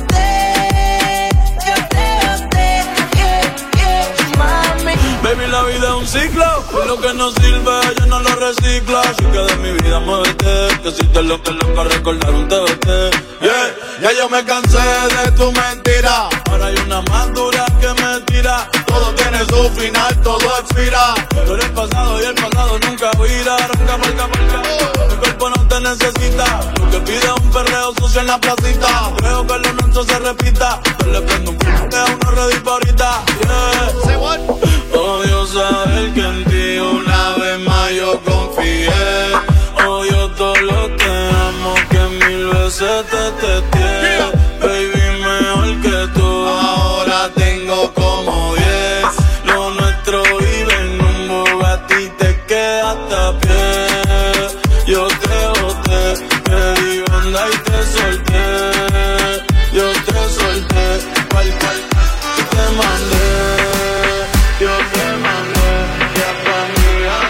boté. Yo te boté, yeah, yeah, mami. Baby, la vida es un ciclo, y lo que no sirve yo no lo reciclo. Así que de mi vida muévete, que si te lo que loco recordar un T B T. Yeah, ya yo me cansé de tu mentira, ahora hay una más dura que me tira. Todo tiene su final, todo expira, pero el pasado y el pasado nunca vira. Arranca, marca, marca, mi cuerpo no te necesita. Lo que pide es un perreo sucio en la placita. Creo que lo nuestro se repita, yo le prendo un p*** a uno ready pa' ahorita. Yeah. Say what? Odio saber que en ti una vez más yo confié. Odio todo lo que amo, que mil veces te testé. Baby, mejor que tú, ahora tengo como diez. Lo nuestro vive en un Bugatti, te quedaste a pie. Yo te boté, te di banda y te solté. Yo te solté, cual, cual, y te mandé. Yo te mandé, ya pa' mí, a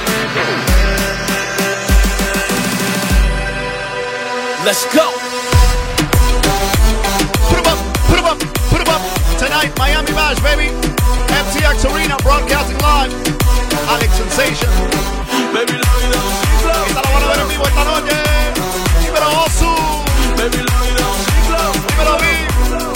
mí. Let's go. Put 'em up, put 'em up, put 'em up. Tonight, Miami Flash, baby. M C X Arena, broadcasting live. Alex Sensation. Baby, la vida es un ciclo. Esta la van a ver en vivo esta noche. Dímelo, Osu. Baby, la vida es un ciclo. Dímelo, Vi.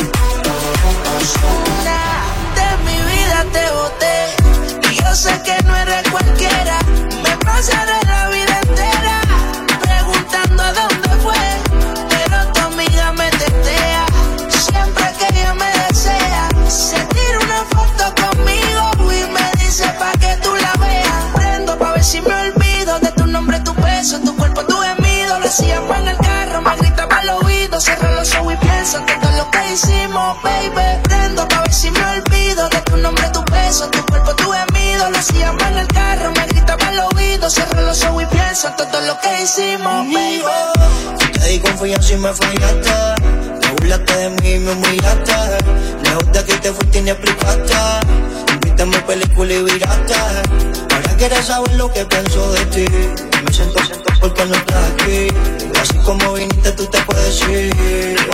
De mi vida te boté. Y yo sé que no eres cualquiera. Me pasaré la vida entera preguntando a dónde fue. Pero tu amiga me testea. Siempre que ella me desea, se tira una foto conmigo y me dice pa' que tú la veas. Prendo pa' ver si me olvido de tu nombre, tu beso, tu cuerpo, tu gemido. Lo hacíamos en el carro, me gritaba al oído. Cierro los ojos y pienso en todo lo que hicimos, baby. Prendo pa' ver si me olvido de tu nombre, tu beso, tu cuerpo, tu gemido. Lo hacíamos en el carro, me gritaba al oído. Cierro los ojos y pienso en todo lo que hicimos, baby. Te di confianza y me fallaste. Te burlaste de mí y me humillaste. Lejos de aquí te fuiste y ni explicaste. Viste mi película y viraste. Ahora quieres saber lo que pienso de ti. Me siento, siento porque no estás aquí. Así como viniste tú te puedes ir.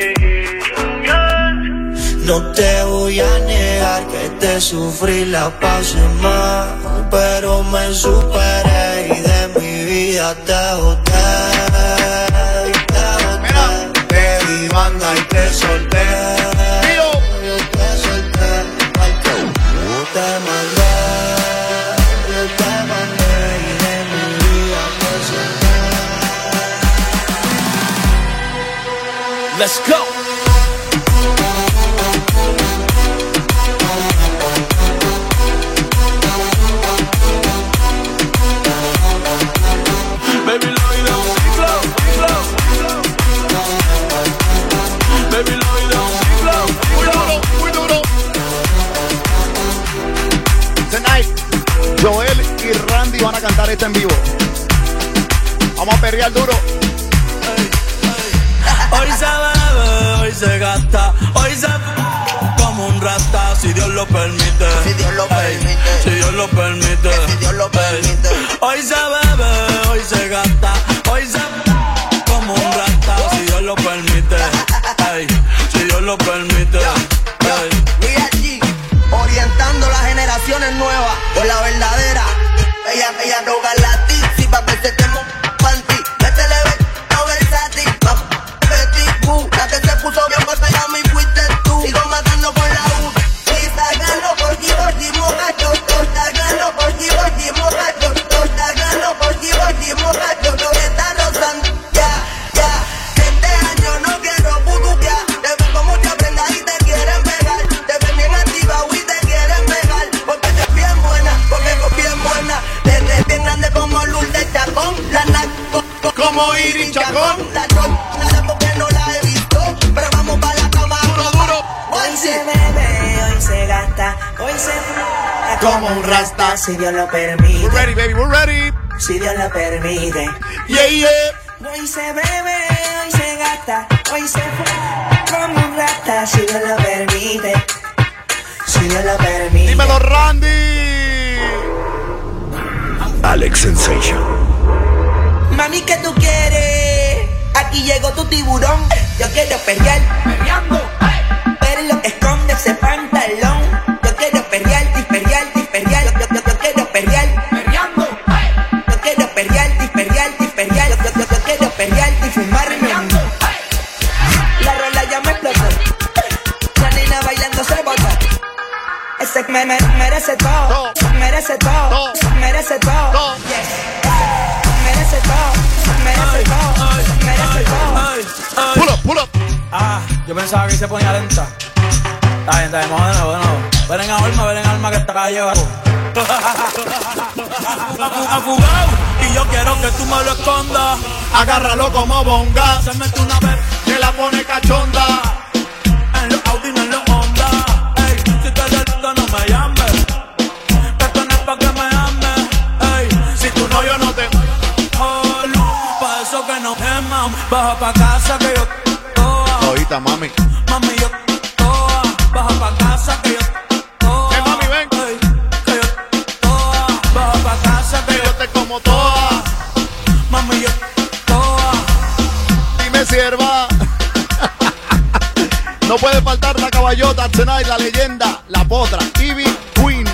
No te voy a negar que te sufrí, la pasé mal, pero me superé y de mi vida te boté. Te di banda y te solté. Yo te solté, ay, te mandé. Yo te mandé y de mi vida te solté. Let's go. Baby, la vida es un ciclo, ciclo. Baby, la vida es un ciclo, Muy duro, muy duro. Tonight, Joel y Randy van a cantar esta en vivo. Vamos a perrear duro. Hoy se bebe, hoy se gasta, hoy se como un rata, si Dios lo permite. Si Dios lo permite. Si Dios lo permite. Si Dios lo permite. Hoy se bebe, hoy se gasta, hoy se como un rata, si Dios lo permite. Ay, si Dios lo permite. Ay. Mira allí, orientando las generaciones nuevas por la verdadera. Ella, ella droga la ti, si pa' verse te panty. Métele ve, no versátil. Betty Boo, la que se puso bien porque ya me fuiste tú. Sigo matando con la U. Y sácalo por ti, por ti, mojacho. Sácalo por ti, por ti, mojacho. Sácalo por ti, por ti, mojacho. No me está rozando, ya, ya. Veinte años no quiero putuquear. Te ven con mucha prenda y te quieren pegar. Te ven bien activa y te quieren pegar. Porque te es bien buena, porque es bien buena. Te ves bien grande como Lourdes Chacón. La naco como Iris Chacón. La chon, no sé por qué no la he visto. Pero vamos para la cama. Duro, duro. Hoy se bebe, hoy se gasta, hoy se fuma Como un rasta. si Dios lo permite. We're ready, baby, we're ready. Si Dios lo permite. Yeah, yeah. Hoy se bebe, hoy se gasta, hoy se fuma como un rata, si Dios lo permite. Si Dios lo permite. Dímelo, Randy. Alex Sensation. Mami, ¿qué tú quieres? Aquí llegó tu tiburón. Yo quiero perrear. Ver lo que esconde ese pantalón. Yo quiero perrear, disperrear, disperrear. Yo, yo, yo, yo quiero perrear. Yo quiero perrear, disperrear, disperrear. Yo, yo, yo, yo quiero perrear y fumarme. La rola ya me explotó. La nena bailando se bota. Ese me, me, merece todo. Merece todo. Merece todo. Yes. Merece todo, merece todo, merece todo. Pull up, pull up. Ah, yo pensaba que se ponía lenta. Está bien, está bien, vamos de nuevo, de nuevo. Ven en alma, ven en alma que esta calle va. Afugado, y yo quiero que tú me lo escondas. Agárralo como bonga. Se mete una vez Que la pone cachonda. en los Audi, en los Honda. Ey, si te delindo no me llames. Que esto no es pa' que me ames. Ey, Si tú no, yo no te. pa' eso que no queman. Baja pa' casa que yo toa. Ahorita, mami. Mami, yo toa. Baja pa' casa que yo toa. ¿Qué, mami, ven? Ey, que yo toa. Baja pa' casa que Que yo yo te como toda. Mami, yo toa. Dime, sierva. No puede faltar la caballota. Florida tonight, la leyenda, la potra, Ivy Queen.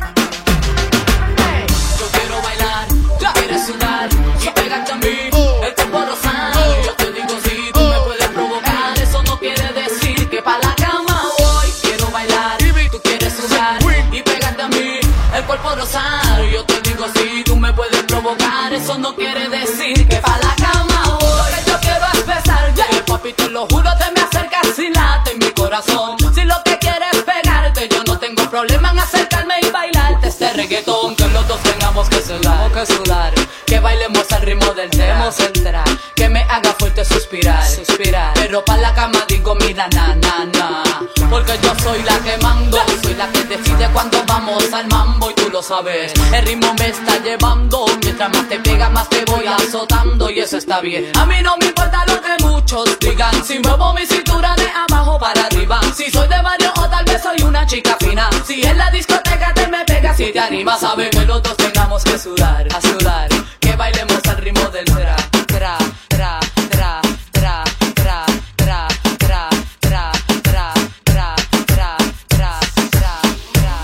Yo quiero bailar, tú quieres sudar y pegarte a mí, el cuerpo rosado. Yo te digo si tú me puedes provocar, eso no quiere decir que pa' la cama voy. Quiero bailar, tú quieres sudar y pegarte a mí, el cuerpo rosado. Yo te digo si tú me puedes provocar, eso no quiere decir que pa' la cama voy. Lo que yo quiero es besarte, papi, te lo juro, te me acercas y late en mi corazón. Si lo que quieres es pegarte, yo no tengo problema en acercarme y bailarte este reggaetón. Que los dos tengamos que sudar, que sudar, que bailemos al ritmo del tema central, que me haga fuerte suspirar, suspirar. Pero pa' la cama digo mira na na na, porque yo soy la que mando, soy la que decide cuando vamos al mambo y tú lo sabes. El ritmo me está llevando, mientras más te pega más te voy azotando y eso está bien. A mí no me importa lo que muchos digan, si muevo mi cintura de abajo para arriba, si soy de barrio o tal vez soy una chica fina. Si en la discoteca te me pegas y te animas, sabes que los dos tengamos que sudar, a sudar, que bailemos al ritmo del tra, tra, tra, tra, tra, tra, tra, tra, tra, tra, tra, tra, tra, tra,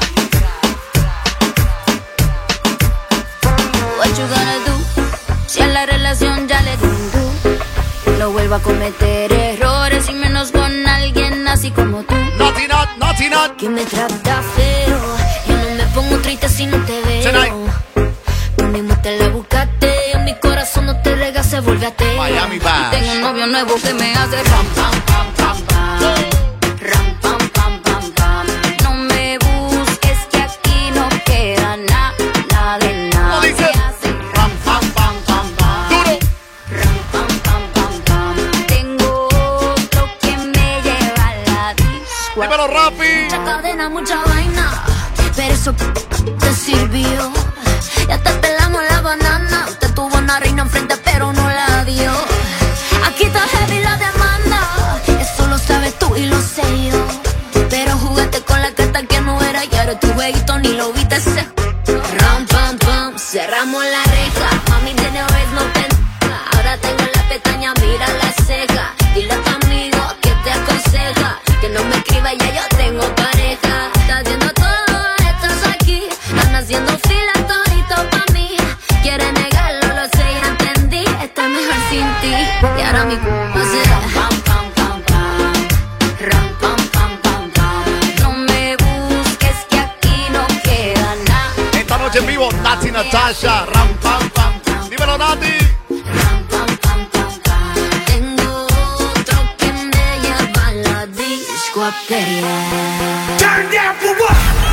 What you gonna do? Si a la relación ya le di un do, no vuelvo a cometer errores y menos con alguien así como tú. Naughty not, naughty not. Que me trata feo, yo no me pongo triste si no te veo. Tonight. Tú mismo te la buscaste, en mi corazón no te dejas, se vuelve ateo. Miami Bash. Tengo un novio nuevo que me hace ram, pam, pam, pam, pam. Ram, pam, pam, pam, pam. No me busques que aquí no queda nada, nada de nada. ¿Cómo dice? Me hace ram, pam, pam, pam, pam. Duro. Ram, pam, pam, pam, pam. Tengo otro que me lleva a la disco. Dímelo, Rafi. Mucha cadena, mucha vaina, pero eso te sirvió. Ya te pelamos la banana. Usted tuvo una reina enfrente pero no la dio. Aquí está heavy la demanda, eso lo sabes tú y lo sé yo. Pero jugaste con la carta que no era y ahora tu jueguito ni lo viste ese. Ram, pam, pam, cerramos la reja. Mami de una vez no te enoja. Ahora tengo la pestaña, mira la ceja. Dile a tu amigo que te aconseja que no me escriba, ya yo tengo pareja. Estás viendo todo, estás aquí, están haciendo fila todito pa' mí. Quieres negarlo, lo sé, ya entendí. Estoy mejor sin ti y ahora mi culpa será pam, pam, pam, pam. Ram, pam, pam, pam, pam. No me busques que aquí no queda nada. Esta noche en vivo, Nati Natasha, ram, pam, pam. Dímelo, Nati. Ram, pam, pam, pam, pam. Tengo otro que me lleva a la disco a pelear. Turn down for what?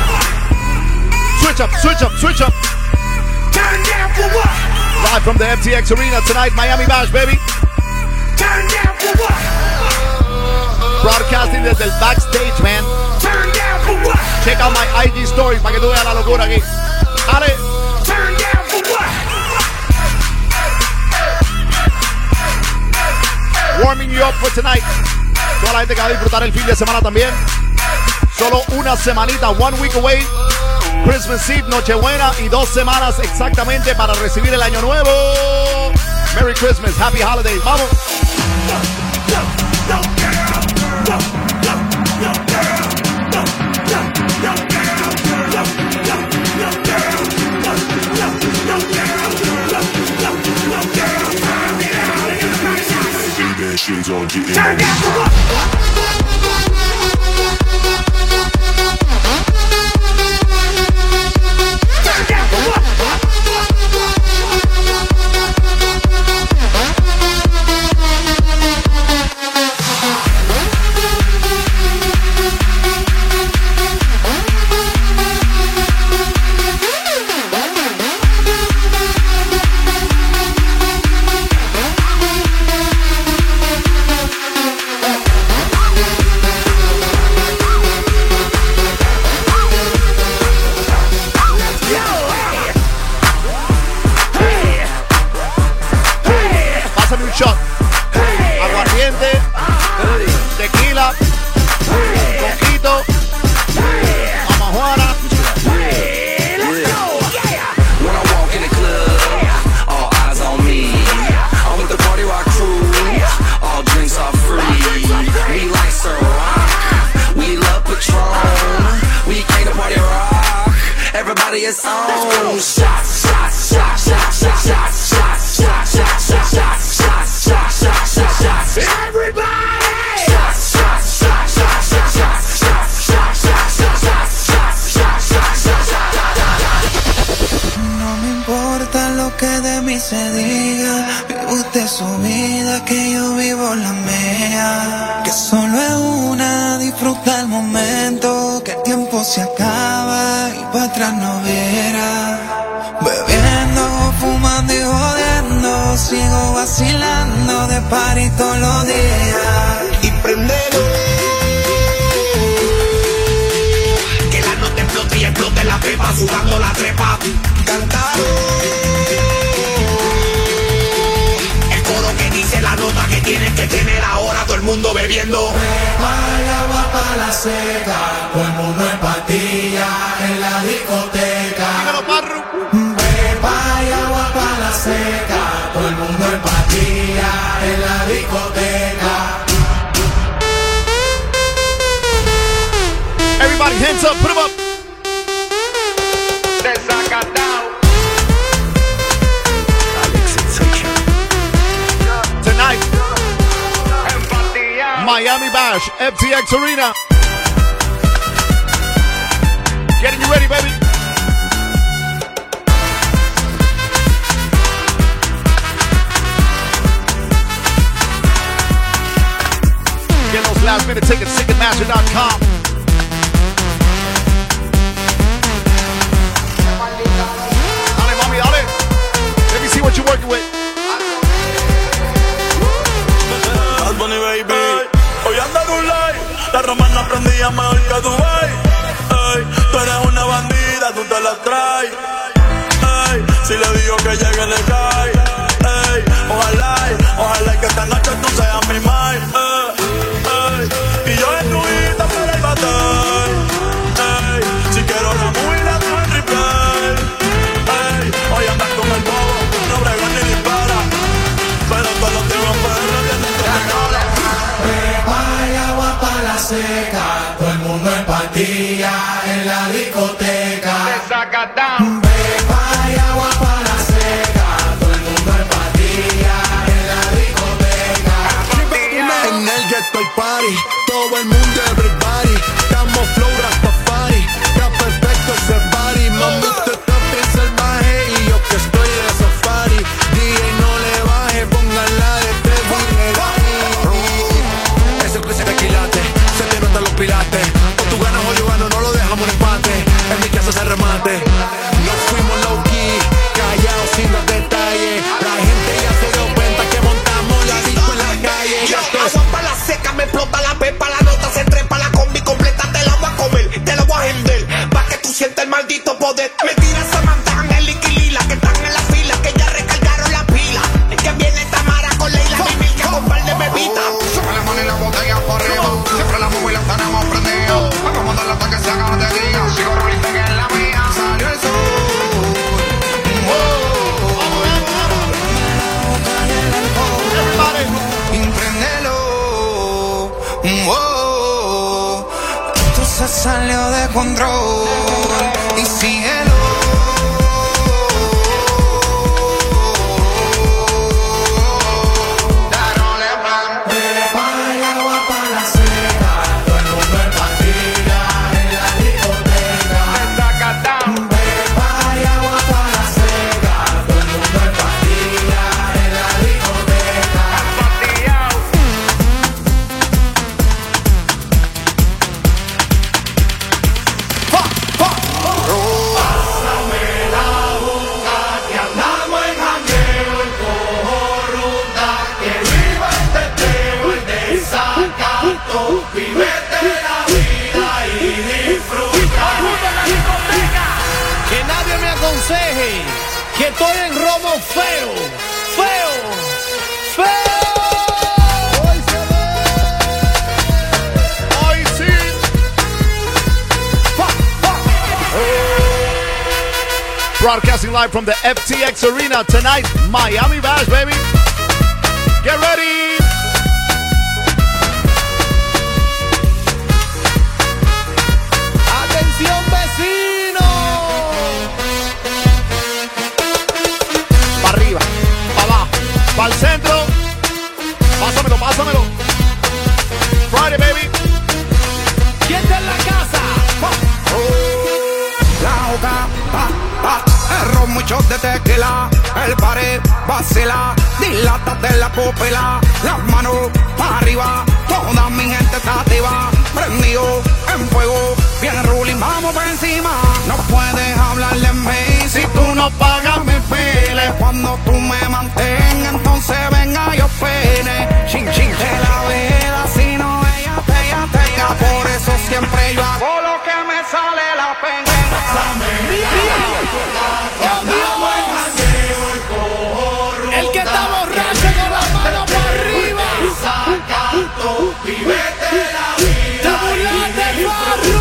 Switch up, switch up, switch up. Turn down for what? Live from the F T X Arena tonight, Miami Bash, baby. Turn down for what? Broadcasting desde el backstage, man. Turn down for what? Check out my I G stories para que tú veas la locura aquí. Dale. Turn down for what? Warming you up for tonight. Toda la gente que va a disfrutar el fin de semana también. Solo una semanita, one week away. Christmas Eve, Nochebuena y dos semanas exactamente para recibir el año nuevo. Merry Christmas, Happy Holidays. Vamos. Turn down for what? party is on. Shots, shots, shots, shots, shots, shots, shots, shots, shots, shots, shots, shots, shots, shots, shots, shots. Everybody! Shots, shots, shots, shots, shots, shots, shots, shots, shots, shots, shots, shots, shots, shots. No me importa lo que de mí se diga, vive usted su vida, que yo vivo la mía. Que solo es una, disfruta el momento, que el tiempo se acaba y para atrás no viera. Bebiendo, fumando y jodiendo, sigo vacilando de party todos los días. Y prendelo, que la nota explote y explote la pepa, sudando la trepa. Cantado, el coro que dice la nota que tienes que tener ahora, todo el mundo bebiendo. Hay agua para la seca, todo el mundo en patilla en la discoteca. Beba y agua para la seca, todo el mundo en patilla en la discoteca. Everybody hands up, put them up. Alex Sensation. Tonight, Miami Bash, F T X Arena. Getting you ready, baby. Get those last minute tickets, Ticketmaster dot com. Dale, mami, dale. Let me see what you're working with. Bad Bunny, baby. Hoy anda en un live. La romana prendía mejor que Dubai. Ey, tú eres una bandida, tú te la traes. Ey, si le digo que llegue le cae. Ey, ojalá, ojalá que esta noche tú seas mi mai. Ey, ey, y yo en tu vida para el batall. Ey, si quiero la movie la tengo en replay. Ey, hoy andas con el bobo, no brega ni dispara. Pero todos los tíos en P R vienen con mi cara. Beba y agua para la seca, todo el mundo en patilla en la discoteca. Beba y agua para la seca, todo el mundo en patilla en la discoteca. En el Ghetto hay party, todo el mundo everybody. Estamos flow Rastafari, está perfecto ese party. Mami, usted está bien salvaje y yo que estoy de safari. D J no le baje, pónganla de tres D. Ese que se tequilate, se te notan los pilates. O tú ganas o yo gano, no lo dejamos en empate. En mi casa se remate. Nos fuimos low key, callados sin los detalles. La gente ya se dio cuenta que montamos la disco en la calle. Yo, agua pa' la seca, me explota la pepa, la nota se trepa, la combi completa, te la voy a comer, te la voy a vender, pa' que tú sientas el maldito poder. Me tira Samantha, Angel y Kilila, que están en la fila, que ya recargaron la pila. Es que viene Tamara con Leila Mimil, que con par de bebitas. Siempre le ponen la botella por arriba, siempre la móvil la tenemos prendida. Vamos a mandarla hasta que se haga de día, sigo rolita que es la mía. Salió el sol. Wow, esto se salió de control y síguelo. Beba y agua para la seca, todo el mundo en patilla en la discoteca. Beba y agua para la seca, todo el mundo en patilla en la discoteca. Que nadie me aconseje que estoy en romo feo, feo, feo. Hoy se ve. Hoy sí. Fa, fa. Broadcasting live from the F T X Arena tonight, Miami Bash, baby. Get ready. Atención vecino, de tequila, el pared vacila, dilátate la pupila, las manos para arriba, toda mi gente está activa, prendido en fuego, bien ruling, vamos por encima. No puedes hablarle en mí si tú no pagas mis biles. Cuando tú me mantengas, entonces venga yo pene. Chin chin de la vida, si no ella te ella te ella. Por eso siempre yo hago lo que me sale la pena. El que está borracho con la mano para arriba. Sacando, vivete la vida. Te burlaste, Farru.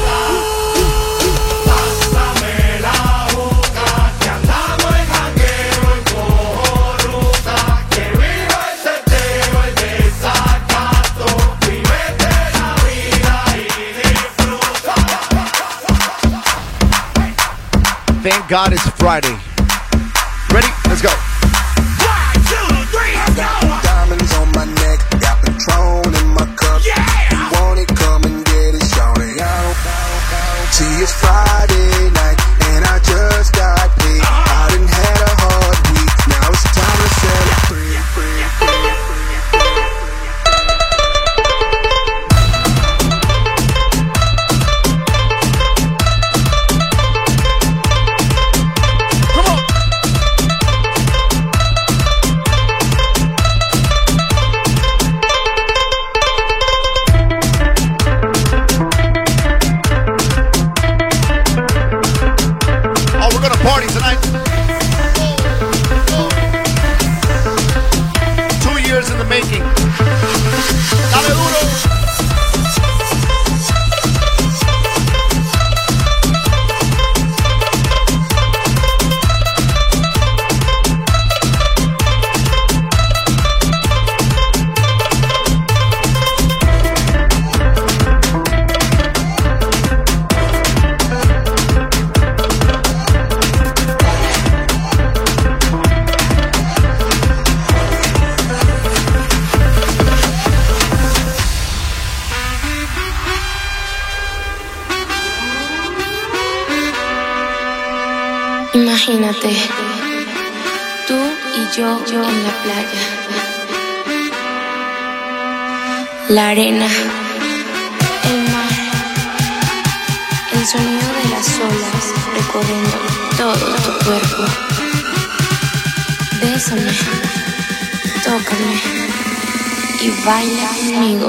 Pásame la boca, que andamos en jangueo y cojo ruta. Que viva el seteo, el desacato. Vivete la vida y disfruta. Thank God it's Friday. Ready? Let's go. Diamonds on my neck, got Patron in my cup. Yeah. You want it, come and get it, shawty. See, it's Friday night, and I just got paid. I done had a hard week, now it's time to celebrate. Party tonight. Two years in the making. Dale duro. Imagínate, tú y yo, yo en la playa, la arena, el mar, el sonido de las olas recorriendo todo tu cuerpo. Bésame, tócame y baila conmigo.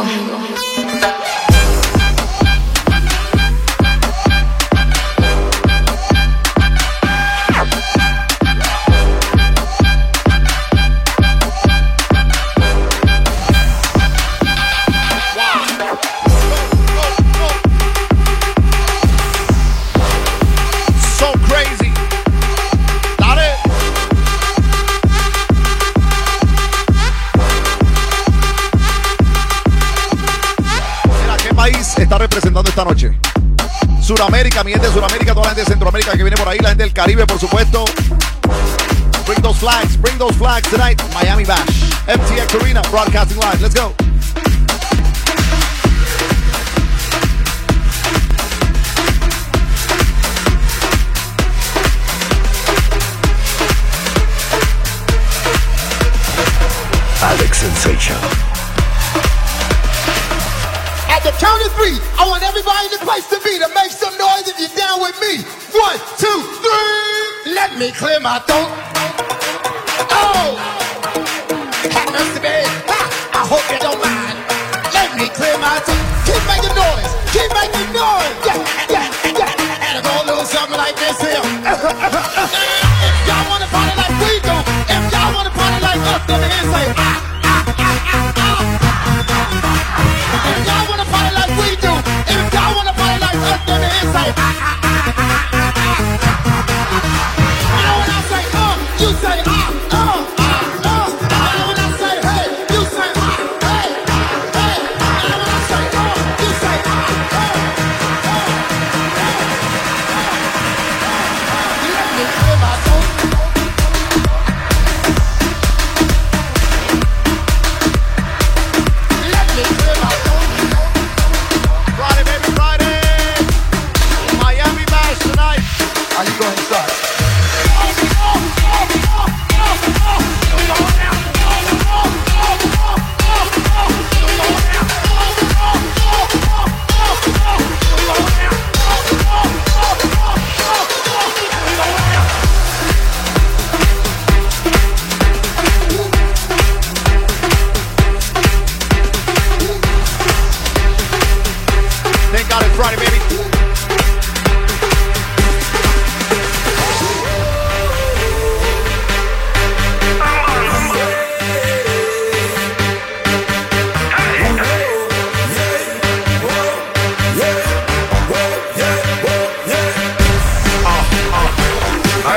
Está representando esta noche Suramérica, mi gente de Suramérica, toda la gente de Centroamérica que viene por ahí, la gente del Caribe, por supuesto. Bring those flags, bring those flags tonight. Miami Bash, M T X Arena, broadcasting live. Let's go. Alex Sensation. At the count of three, I want everybody in the place to be to make some noise if you're down with me. One, two, three. Let me clear my throat. Oh, have mercy, babe. Ha, I hope you don't mind. Let me clear my throat. Keep making noise. Keep making noise. Yeah, yeah, yeah. And it go a little something like this here. If y'all wanna party like we do, if y'all wanna party like us, let me hear say ah. If y'all wanna party like we do, if y'all wanna party like us, then it is like ah, ah, ah, ah, ah, ah. You know when I say uh, you say ah, uh, ah.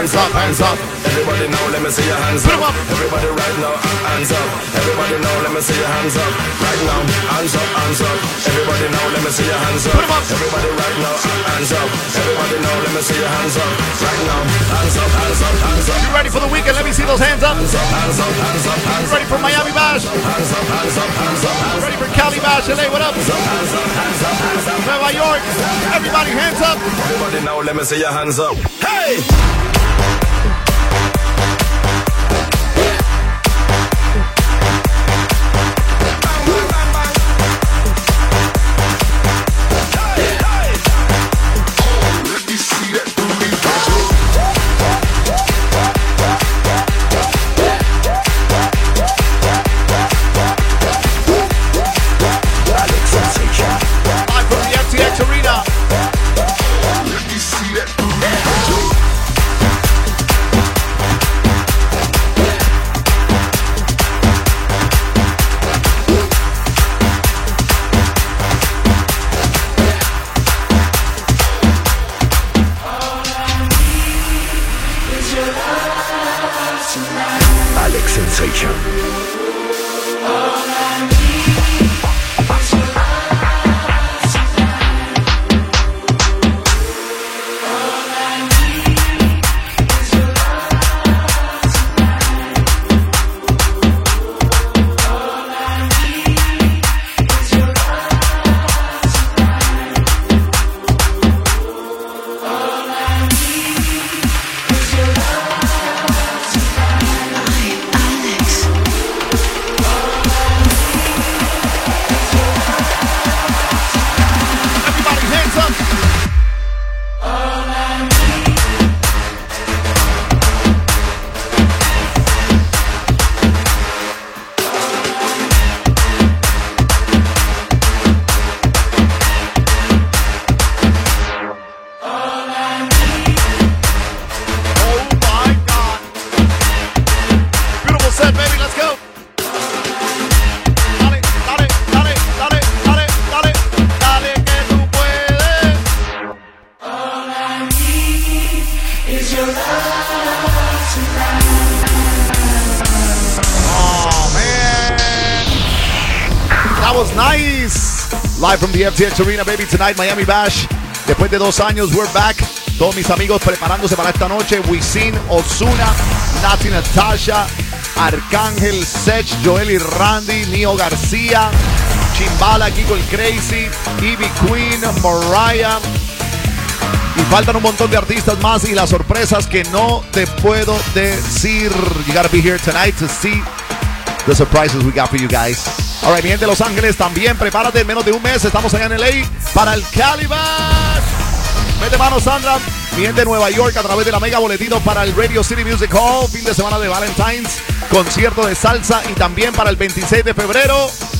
hands up, hands up. Everybody now, let me see your hands up. Everybody right now, hands up. Everybody now, let me see your hands up. Right now, hands up, hands up. Everybody now, let me see your hands up. Everybody right now, hands up. Everybody now, let me see your hands up. Right now, hands up, hands up, hands up. You ready for the weekend? Let me see those hands up. Hands up, hands up, hands up, hands You ready for Miami Bash? Hands up, hands up, hands up, hands up. Ready for Cali Bash? L A, what up? Hands up, hands up, hands up, hands up. Nueva York, everybody hands up. Everybody now, let me see your hands up. Hey! Alex Sensation. Live from the F T X Arena, baby, tonight, Miami Bash. Después de dos años, we're back. Todos mis amigos preparándose para esta noche. Wisin, Ozuna, Nati Natasha, Arcángel, Sech, Joel y Randy, Nio García, Chimbala, Kiko el Crazy, Ivy Queen, Mariah. Y faltan un montón de artistas más y las sorpresas que no te puedo decir. You gotta be here tonight to see the surprises we got for you guys. All right, mi gente de Los Ángeles, también prepárate, en menos de un mes estamos allá en L A para el Cali Bash. Mete mano, Sandra. Mi gente de Nueva York, a través de la mega boletito para el Radio City Music Hall, fin de semana de Valentine's, concierto de salsa, y también para el veintiséis de febrero